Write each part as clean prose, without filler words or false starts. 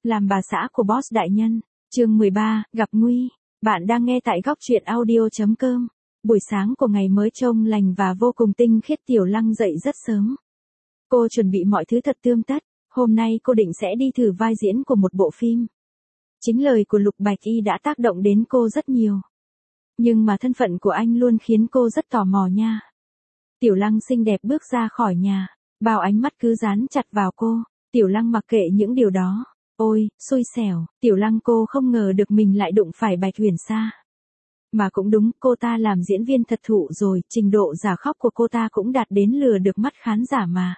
Làm bà xã của boss đại nhân. Chương 13, gặp nguy. Bạn đang nghe tại góc truyện audio.com. Buổi sáng của ngày mới trông lành và vô cùng tinh khiết. Tiểu Lăng dậy rất sớm. Cô chuẩn bị mọi thứ thật tươm tất. Hôm nay cô định sẽ đi thử vai diễn của một bộ phim. Chính lời của Lục Bạch Y đã tác động đến cô rất nhiều. Nhưng mà thân phận của anh luôn khiến cô rất tò mò nha. Tiểu Lăng xinh đẹp bước ra khỏi nhà. Bao ánh mắt cứ dán chặt vào cô. Tiểu Lăng mặc kệ những điều đó. Ôi, xui xẻo, Tiểu Lăng cô không ngờ được mình lại đụng phải Bạch Huyền Sa. Mà cũng đúng, cô ta làm diễn viên thật thụ rồi, trình độ giả khóc của cô ta cũng đạt đến lừa được mắt khán giả mà.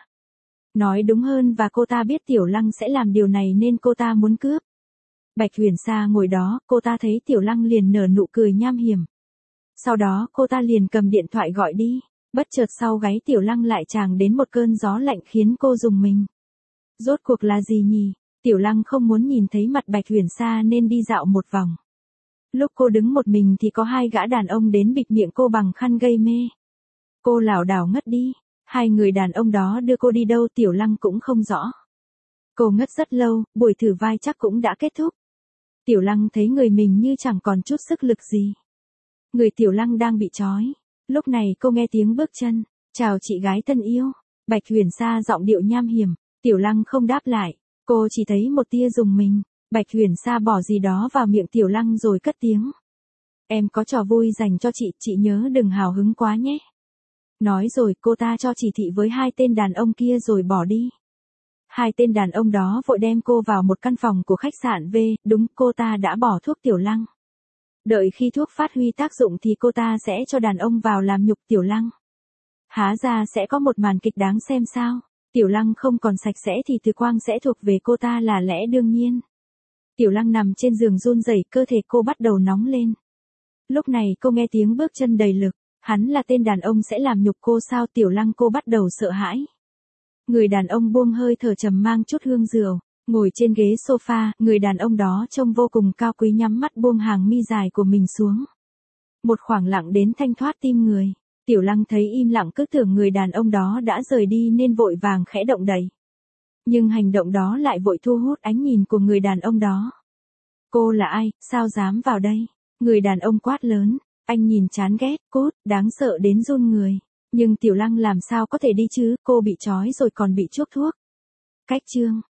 Nói đúng hơn và cô ta biết Tiểu Lăng sẽ làm điều này nên cô ta muốn cướp. Bạch Huyền Sa ngồi đó, cô ta thấy Tiểu Lăng liền nở nụ cười nham hiểm. Sau đó cô ta liền cầm điện thoại gọi đi, bất chợt sau gáy Tiểu Lăng lại tràn đến một cơn gió lạnh khiến cô rùng mình. Rốt cuộc là gì nhỉ? Tiểu Lăng không muốn nhìn thấy mặt Bạch Huyền Sa nên đi dạo một vòng. Lúc cô đứng một mình thì có hai gã đàn ông đến bịt miệng cô bằng khăn gây mê. Cô lảo đảo ngất đi, hai người đàn ông đó đưa cô đi đâu Tiểu Lăng cũng không rõ. Cô ngất rất lâu, buổi thử vai chắc cũng đã kết thúc. Tiểu Lăng thấy người mình như chẳng còn chút sức lực gì. Người Tiểu Lăng đang bị trói. Lúc này cô nghe tiếng bước chân. Chào chị gái thân yêu. Bạch Huyền Sa giọng điệu nham hiểm. Tiểu Lăng không đáp lại. Cô chỉ thấy một tia rùng mình. Bạch Huyền Sa bỏ gì đó vào miệng Tiểu Lăng rồi cất tiếng. Em có trò vui dành cho chị nhớ đừng hào hứng quá nhé. Nói rồi cô ta cho chỉ thị với hai tên đàn ông kia rồi bỏ đi. Hai tên đàn ông đó vội đem cô vào một căn phòng của khách sạn V, đúng cô ta đã bỏ thuốc Tiểu Lăng. Đợi khi thuốc phát huy tác dụng thì cô ta sẽ cho đàn ông vào làm nhục Tiểu Lăng. Há ra sẽ có một màn kịch đáng xem sao. Tiểu Lăng không còn sạch sẽ thì Từ Quang sẽ thuộc về cô ta là lẽ đương nhiên. Tiểu Lăng nằm trên giường run rẩy, cơ thể cô bắt đầu nóng lên. Lúc này cô nghe tiếng bước chân đầy lực, hắn là tên đàn ông sẽ làm nhục cô sao? Tiểu Lăng cô bắt đầu sợ hãi. Người đàn ông buông hơi thở trầm mang chút hương rượu, ngồi trên ghế sofa, người đàn ông đó trông vô cùng cao quý nhắm mắt buông hàng mi dài của mình xuống. Một khoảng lặng đến thanh thoát tim người. Tiểu Lăng thấy im lặng cứ tưởng người đàn ông đó đã rời đi nên vội vàng khẽ động đậy. Nhưng hành động đó lại vội thu hút ánh nhìn của người đàn ông đó. Cô là ai, sao dám vào đây? Người đàn ông quát lớn, anh nhìn chán ghét, cút, đáng sợ đến run người. Nhưng Tiểu Lăng làm sao có thể đi chứ, cô bị trói rồi còn bị chuốc thuốc. Cách chương.